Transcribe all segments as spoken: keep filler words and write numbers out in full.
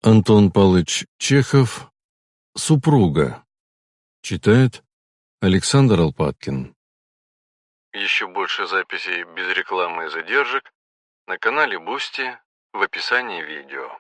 Антон Павлович Чехов «Супруга». Читает Александр Алпаткин. Еще больше записей без рекламы и задержек на канале Бусти в описании видео.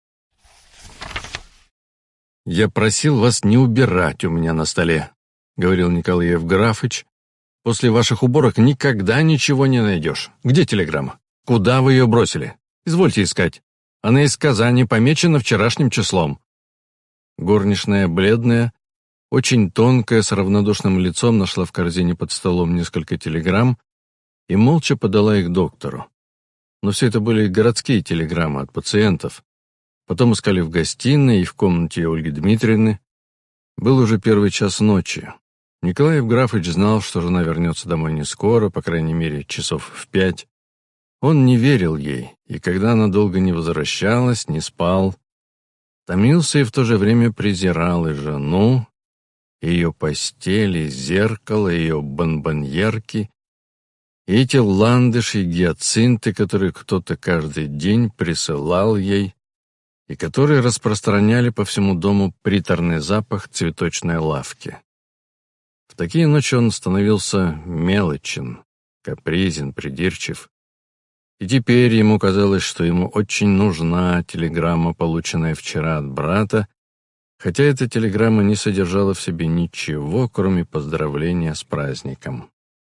«Я просил вас не убирать у меня на столе», — говорил Николай Евграфович. «После ваших уборок никогда ничего не найдешь. Где телеграмма? Куда вы ее бросили? Извольте искать. Она из Казани, помечена вчерашним числом». Горничная, бледная, очень тонкая, с равнодушным лицом, нашла в корзине под столом несколько телеграмм и молча подала их доктору. Но все это были городские телеграммы от пациентов. Потом искали в гостиной и в комнате Ольги Дмитриевны. Был уже первый час ночи. Николай Евграфович знал, что жена вернется домой не скоро, по крайней мере, часов в пять. Он не верил ей, и когда она долго не возвращалась, не спал, томился и в то же время презирал и жену, ее постели, зеркало, ее бонбоньерки, и эти ландыши и гиацинты, которые кто-то каждый день присылал ей, и которые распространяли по всему дому приторный запах цветочной лавки. В такие ночи он становился мелочен, капризен, придирчив. И теперь ему казалось, что ему очень нужна телеграмма, полученная вчера от брата, хотя эта телеграмма не содержала в себе ничего, кроме поздравления с праздником.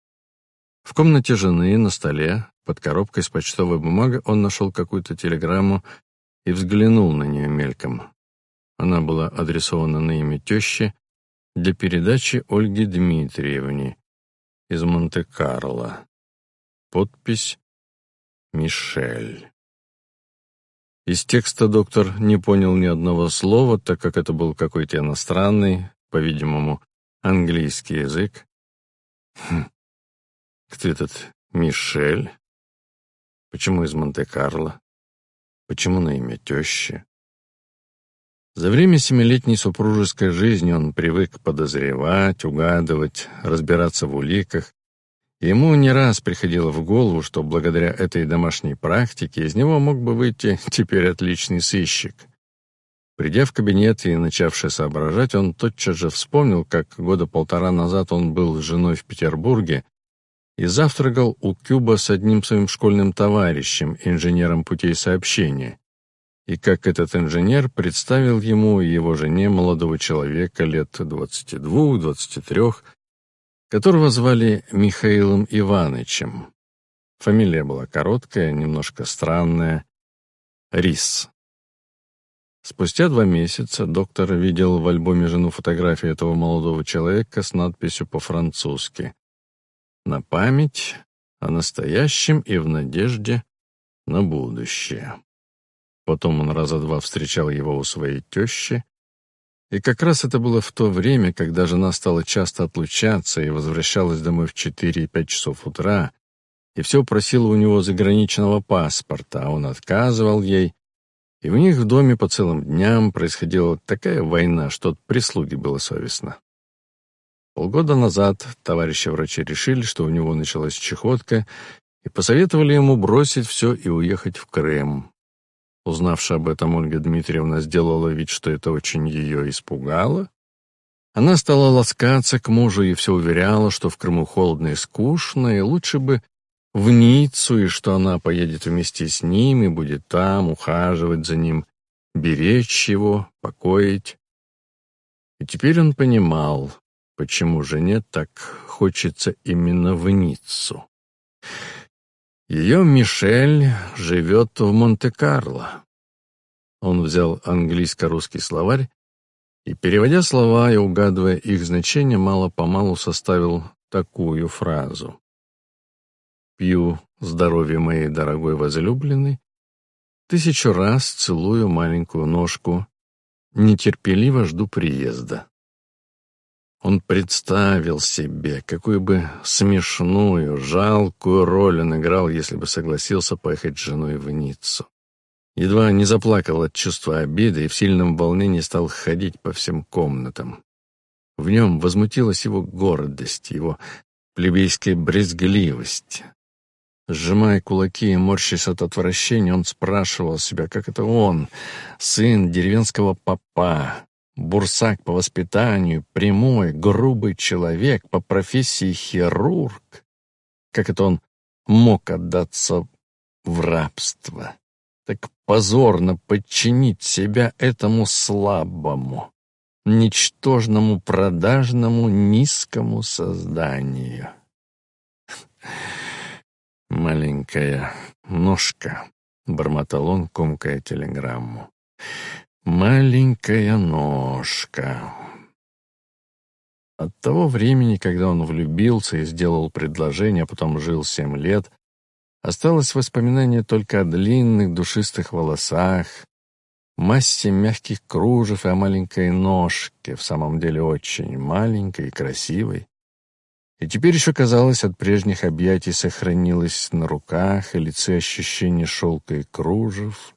В комнате жены на столе, под коробкой с почтовой бумагой, он нашел какую-то телеграмму и взглянул на нее мельком. Она была адресована на имя тещи для передачи Ольге Дмитриевне из Монте-Карло. Подпись «Мишель». Из текста доктор не понял ни одного слова, так как это был какой-то иностранный, по-видимому, английский язык. Хм. Кто этот Мишель? Почему из Монте-Карло? Почему на имя тещи? За время семилетней супружеской жизни он привык подозревать, угадывать, разбираться в уликах. Ему не раз приходило в голову, что благодаря этой домашней практике из него мог бы выйти теперь отличный сыщик. Придя в кабинет и начавший соображать, он тотчас же вспомнил, как года полтора назад он был с женой в Петербурге и завтракал у Кюба с одним своим школьным товарищем, инженером путей сообщения, и как этот инженер представил ему и его жене молодого человека лет двадцати двух — двадцати трёх, которого звали Михаилом Иванычем. Фамилия была короткая, немножко странная — Рис. Спустя два месяца доктор видел в альбоме жену фотографию этого молодого человека с надписью по-французски «На память о настоящем и в надежде на будущее». Потом он раза два встречал его у своей тещи, и как раз это было в то время, когда жена стала часто отлучаться и возвращалась домой в четыре и пять часов утра, и все просила у него заграничного паспорта, а он отказывал ей, и у них в доме по целым дням происходила такая война, что от прислуги было совестно. Полгода назад товарищи врачи решили, что у него началась чехотка, и посоветовали ему бросить все и уехать в Крым. Узнавши об этом, Ольга Дмитриевна сделала вид, что это очень ее испугало. Она стала ласкаться к мужу и все уверяла, что в Крыму холодно и скучно, и лучше бы в Ниццу, и что она поедет вместе с ним и будет там ухаживать за ним, беречь его, покоить. И теперь он понимал, почему жене так хочется именно в Ниццу. Ее Мишель живет в Монте-Карло. Он взял английско-русский словарь и, переводя слова и угадывая их значение, мало-помалу составил такую фразу: «Пью здоровье моей дорогой возлюбленной, тысячу раз целую маленькую ножку, нетерпеливо жду приезда». Он представил себе, какую бы смешную, жалкую роль он играл, если бы согласился поехать с женой в Ниццу. Едва не заплакал от чувства обиды и в сильном волнении стал ходить по всем комнатам. В нем возмутилась его гордость, его плебейская брезгливость. Сжимая кулаки и морщась от отвращения, он спрашивал себя, как это он, сын деревенского попа, бурсак по воспитанию, прямой, грубый человек, по профессии хирург, как это он мог отдаться в рабство, так позорно подчинить себя этому слабому, ничтожному, продажному, низкому созданию. «Маленькая ножка», — бормотал он, комкая телеграмму. «Маленькая ножка». От того времени, когда он влюбился и сделал предложение, а потом жил семь лет, осталось воспоминание только о длинных душистых волосах, массе мягких кружев и о маленькой ножке, в самом деле очень маленькой и красивой. И теперь еще, казалось, от прежних объятий сохранилось на руках и лице ощущение шелка и кружев.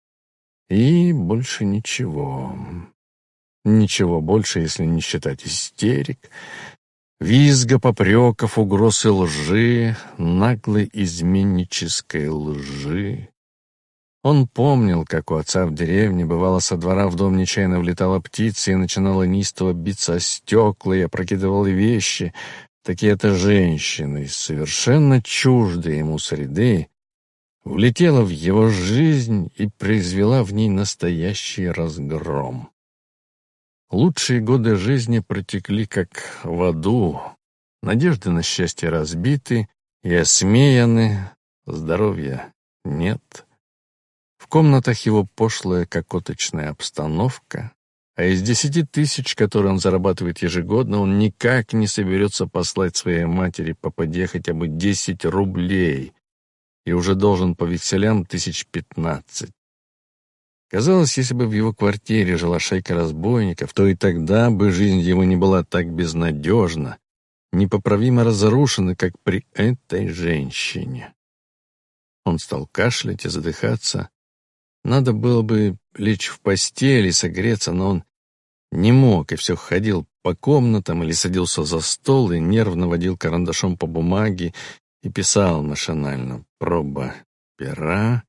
И больше ничего. Ничего больше, если не считать истерик, визга, попреков, угроз и лжи, наглой изменнической лжи. Он помнил, как у отца в деревне, бывало, со двора в дом нечаянно влетала птица и начинала неистово биться о стекла и опрокидывала вещи. Такие-то женщины, совершенно чуждые ему среды, влетела в его жизнь и произвела в ней настоящий разгром. Лучшие годы жизни протекли как в аду, надежды на счастье разбиты и осмеяны, здоровья нет. В комнатах его пошлая кокоточная обстановка, а из десяти тысяч, которые он зарабатывает ежегодно, он никак не соберется послать своей матери попадье хотя бы десять рублей и уже должен по векселям тысяч пятнадцать. Казалось, если бы в его квартире жила шайка разбойников, то и тогда бы жизнь его не была так безнадежна, непоправимо разрушена, как при этой женщине. Он стал кашлять и задыхаться. Надо было бы лечь в постель и согреться, но он не мог и все ходил по комнатам или садился за стол и нервно водил карандашом по бумаге и писал машинально: проба пера,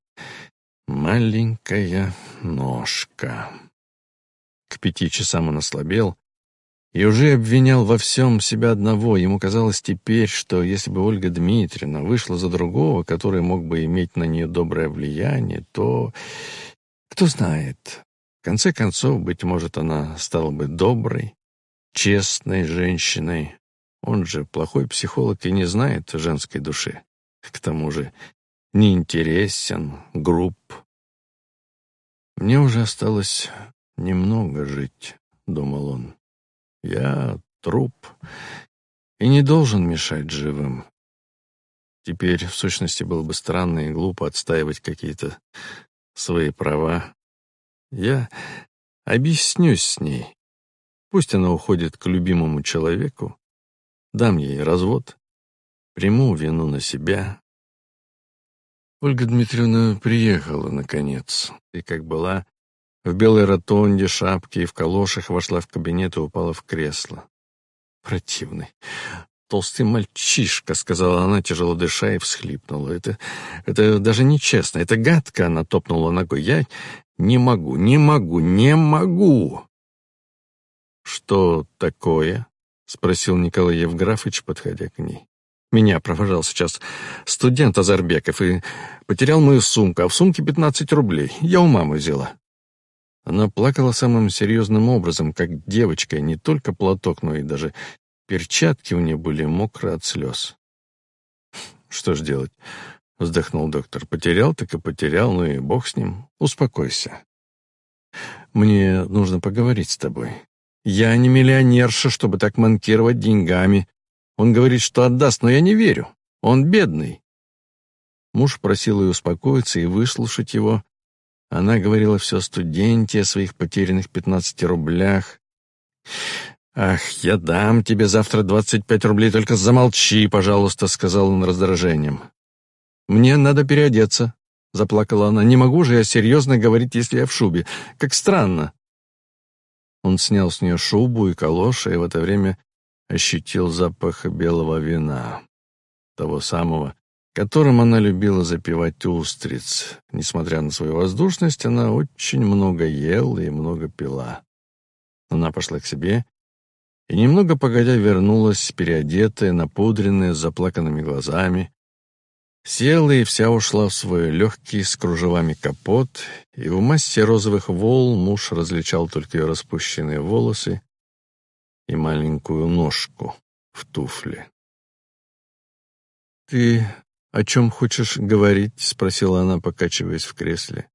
маленькая ножка. К пяти часам он ослабел и уже обвинял во всем себя одного. Ему казалось теперь, что если бы Ольга Дмитриевна вышла за другого, который мог бы иметь на нее доброе влияние, то, кто знает, в конце концов, быть может, она стала бы доброй, честной женщиной. Он же плохой психолог и не знает женской души. К тому же неинтересен, груб. «Мне уже осталось немного жить», — думал он. «Я труп и не должен мешать живым. Теперь, в сущности, было бы странно и глупо отстаивать какие-то свои права. Я объяснюсь с ней. Пусть она уходит к любимому человеку, дам ей развод, приму вину на себя». Ольга Дмитриевна приехала, наконец, и, как была, в белой ротонде, шапке и в калошах, вошла в кабинет и упала в кресло. «Противный, толстый мальчишка», — сказала она, тяжело дыша, и всхлипнула. «Это, это даже нечестно, это гадко», — она топнула ногой. «Я не могу, не могу, не могу». «Что такое?» — спросил Николай Евграфович, подходя к ней. «Меня провожал сейчас студент Азарбеков и потерял мою сумку, а в сумке пятнадцать рублей. Я у мамы взяла». Она плакала самым серьезным образом, как девочка, и не только платок, но и даже перчатки у нее были мокрые от слез. «Что ж делать?» — вздохнул доктор. «Потерял, так и потерял, ну и бог с ним. Успокойся. Мне нужно поговорить с тобой. Я не миллионерша, чтобы так манкировать деньгами. Он говорит, что отдаст, но я не верю. Он бедный». Муж просил ее успокоиться и выслушать его. Она говорила все о студенте, о своих потерянных пятнадцати рублях. «Ах, я дам тебе завтра двадцать пять рублей, только замолчи, пожалуйста», — сказал он раздражением. «Мне надо переодеться», — заплакала она. «Не могу же я серьезно говорить, если я в шубе. Как странно». Он снял с нее шубу и калоши, и в это время ощутил запах белого вина, того самого, которым она любила запивать устриц. Несмотря на свою воздушность, она очень много ела и много пила. Она пошла к себе и, немного погодя, вернулась, переодетая, напудренная, с заплаканными глазами. Села и вся ушла в свой легкий с кружевами капот, и в массе розовых волн муж различал только ее распущенные волосы и маленькую ножку в туфле. «Ты о чем хочешь говорить?» — спросила она, покачиваясь в кресле.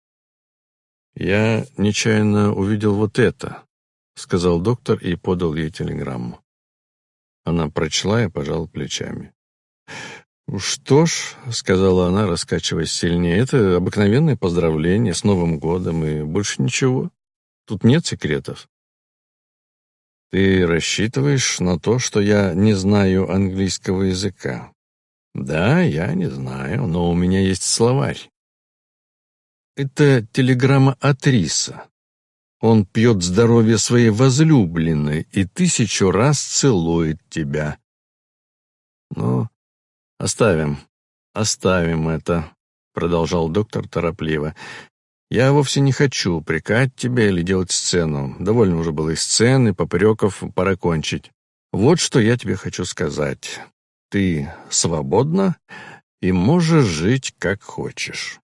«Я нечаянно увидел вот это», — сказал доктор и подал ей телеграмму. Она прочла и пожала плечами. «Что ж», — сказала она, раскачиваясь сильнее, — «это обыкновенное поздравление с Новым годом и больше ничего. Тут нет секретов». «Ты рассчитываешь на то, что я не знаю английского языка?» «Да, я не знаю, но у меня есть словарь». «Это телеграмма от Риса. Он пьет здоровье своей возлюбленной и тысячу раз целует тебя». «Ну, оставим, оставим это», — продолжал доктор торопливо. «Я вовсе не хочу упрекать тебя или делать сцену. Довольно уже было и сцены, попреков, пора кончить. Вот что я тебе хочу сказать. Ты свободна и можешь жить как хочешь».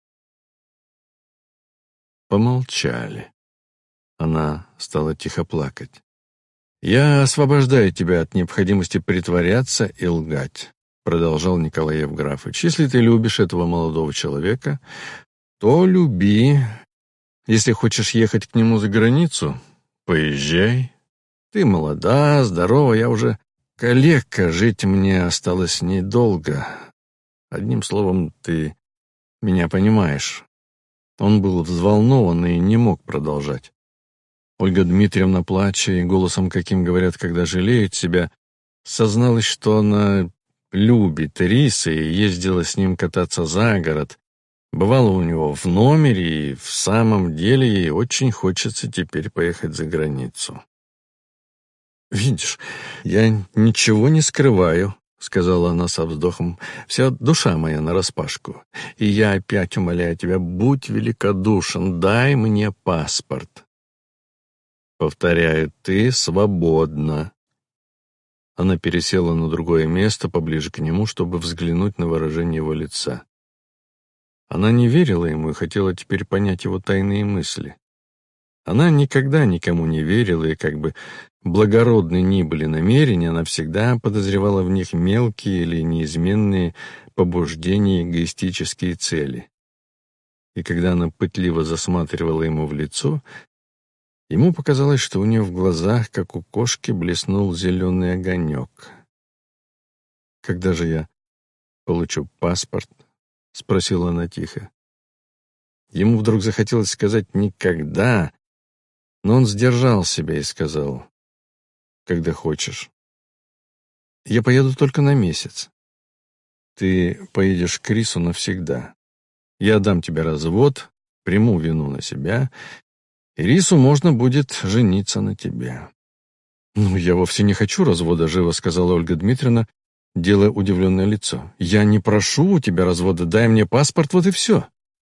Помолчали. Она стала тихо плакать. «Я освобождаю тебя от необходимости притворяться и лгать», — продолжал Николай Евграфович. «Если ты любишь этого молодого человека, то люби. Если хочешь ехать к нему за границу, поезжай. Ты молода, здорова, я уже калека, жить мне осталось недолго. Одним словом, ты меня понимаешь». Он был взволнован и не мог продолжать. Ольга Дмитриевна, плача и голосом, каким говорят, когда жалеют себя, созналась, что она любит Риса и ездила с ним кататься за город. Бывала у него в номере, и в самом деле ей очень хочется теперь поехать за границу. «Видишь, я ничего не скрываю», — сказала она со вздохом. «Вся душа моя нараспашку. И я опять умоляю тебя, будь великодушен, дай мне паспорт». «Повторяю, ты свободна». Она пересела на другое место, поближе к нему, чтобы взглянуть на выражение его лица. Она не верила ему и хотела теперь понять его тайные мысли. Она никогда никому не верила, и как бы благородны ни были намерения, она всегда подозревала в них мелкие или неизменные побуждения, эгоистические цели. И когда она пытливо засматривала ему в лицо, ему показалось, что у нее в глазах, как у кошки, блеснул зеленый огонек. «Когда же я получу паспорт?» — спросила она тихо. Ему вдруг захотелось сказать «никогда», но он сдержал себя и сказал «когда хочешь». «Я поеду только на месяц. Ты поедешь к Рису навсегда. Я дам тебе развод, приму вину на себя, и Рису можно будет жениться на тебе». «Ну, я вовсе не хочу развода», — живо сказала Ольга Дмитриевна, делая удивленное лицо. «Я не прошу у тебя развода, дай мне паспорт, вот и все».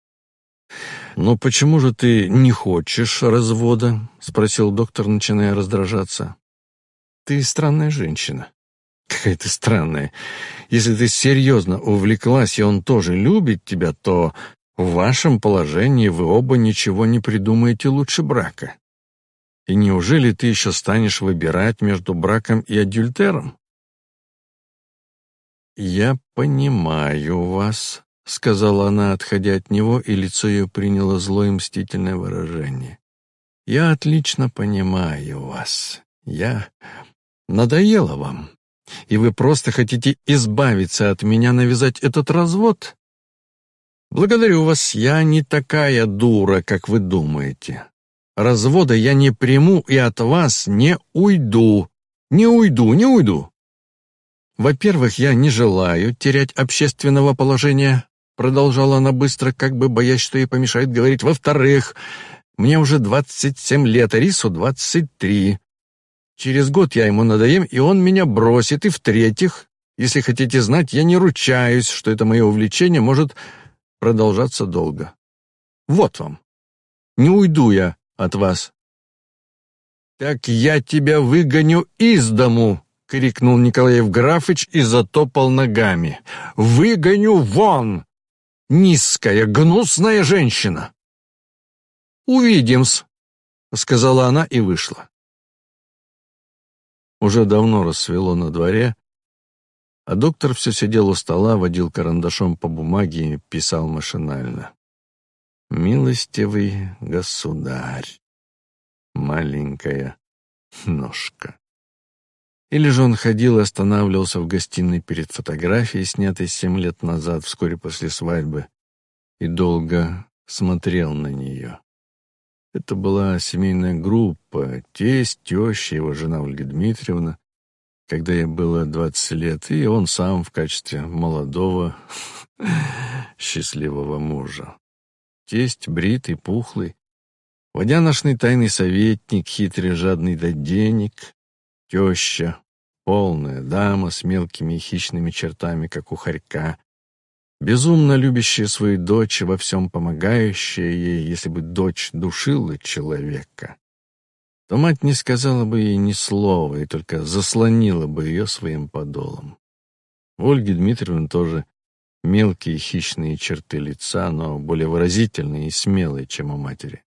«Но почему же ты не хочешь развода?» — спросил доктор, начиная раздражаться. «Ты странная женщина». «Какая ты странная. Если ты серьезно увлеклась, и он тоже любит тебя, то в вашем положении вы оба ничего не придумаете лучше брака. И неужели ты еще станешь выбирать между браком и адюльтером?» «Я понимаю вас», — сказала она, отходя от него, и лицо ее приняло злое мстительное выражение. «Я отлично понимаю вас. Я надоела вам, и вы просто хотите избавиться от меня, навязать этот развод? Благодарю вас, я не такая дура, как вы думаете. Развода я не приму и от вас не уйду. Не уйду, не уйду. Во-первых, я не желаю терять общественного положения», — продолжала она быстро, как бы боясь, что ей помешает говорить. «Во-вторых, мне уже двадцать семь лет, а Рису двадцать три. Через год я ему надоем, и он меня бросит. И в-третьих, Если хотите знать, я не ручаюсь, что это мое увлечение может продолжаться долго. Вот вам. Не уйду я от вас». «Так я тебя выгоню из дому!» — крикнул Николаев Графыч и затопал ногами. «Выгоню вон! Низкая, гнусная женщина!» «Увидим-с», — сказала она и вышла. Уже давно рассвело на дворе, а доктор все сидел у стола, водил карандашом по бумаге и писал машинально. «Милостивый государь, маленькая ножка». Или же он ходил и останавливался в гостиной перед фотографией, снятой семь лет назад, вскоре после свадьбы, и долго смотрел на нее. Это была семейная группа, тесть, теща, его жена Ольга Дмитриевна, когда ей было двадцать лет, и он сам в качестве молодого, счастливого мужа. Тесть бритый, пухлый, водяношный тайный советник, хитрый, жадный до денег, теща, полная дама с мелкими и хищными чертами, как у хорька, безумно любящая свою дочь и во всем помогающая ей. Если бы дочь душила человека, то мать не сказала бы ей ни слова и только заслонила бы ее своим подолом. У Ольги Дмитриевны тоже мелкие хищные черты лица, но более выразительные и смелые, чем у матери.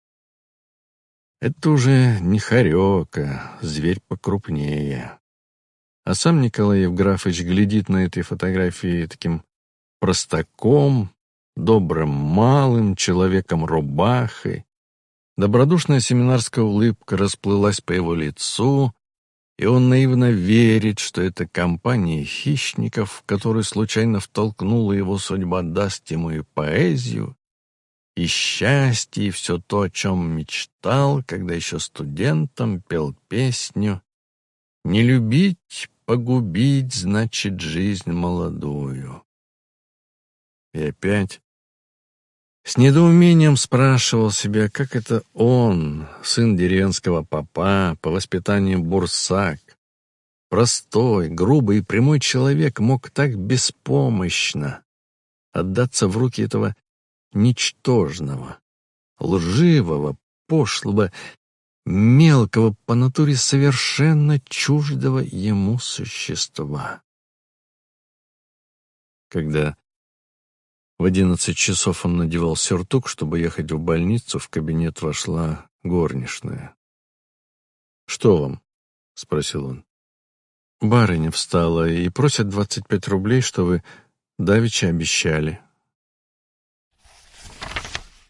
Это уже не хорек, а зверь покрупнее. А сам Николай Евграфович глядит на этой фотографии таким простаком, добрым малым, человеком-рубахой. Добродушная семинарская улыбка расплылась по его лицу, и он наивно верит, что эта компания хищников, в которую случайно втолкнула его судьба, даст ему и поэзию, и счастье, и все то, о чем мечтал, когда еще студентом пел песню «Не любить, погубить, значит, жизнь молодую». И опять с недоумением спрашивал себя, как это он, сын деревенского попа, по воспитанию бурсак, простой, грубый и прямой человек, мог так беспомощно отдаться в руки этого ничтожного, лживого, пошлого, мелкого, по натуре совершенно чуждого ему существа. Когда в одиннадцать часов он надевал сюртук, чтобы ехать в больницу, в кабинет вошла горничная. «Что вам?» — спросил он. «Барыня встала и просит двадцать пять рублей, что вы давеча обещали»,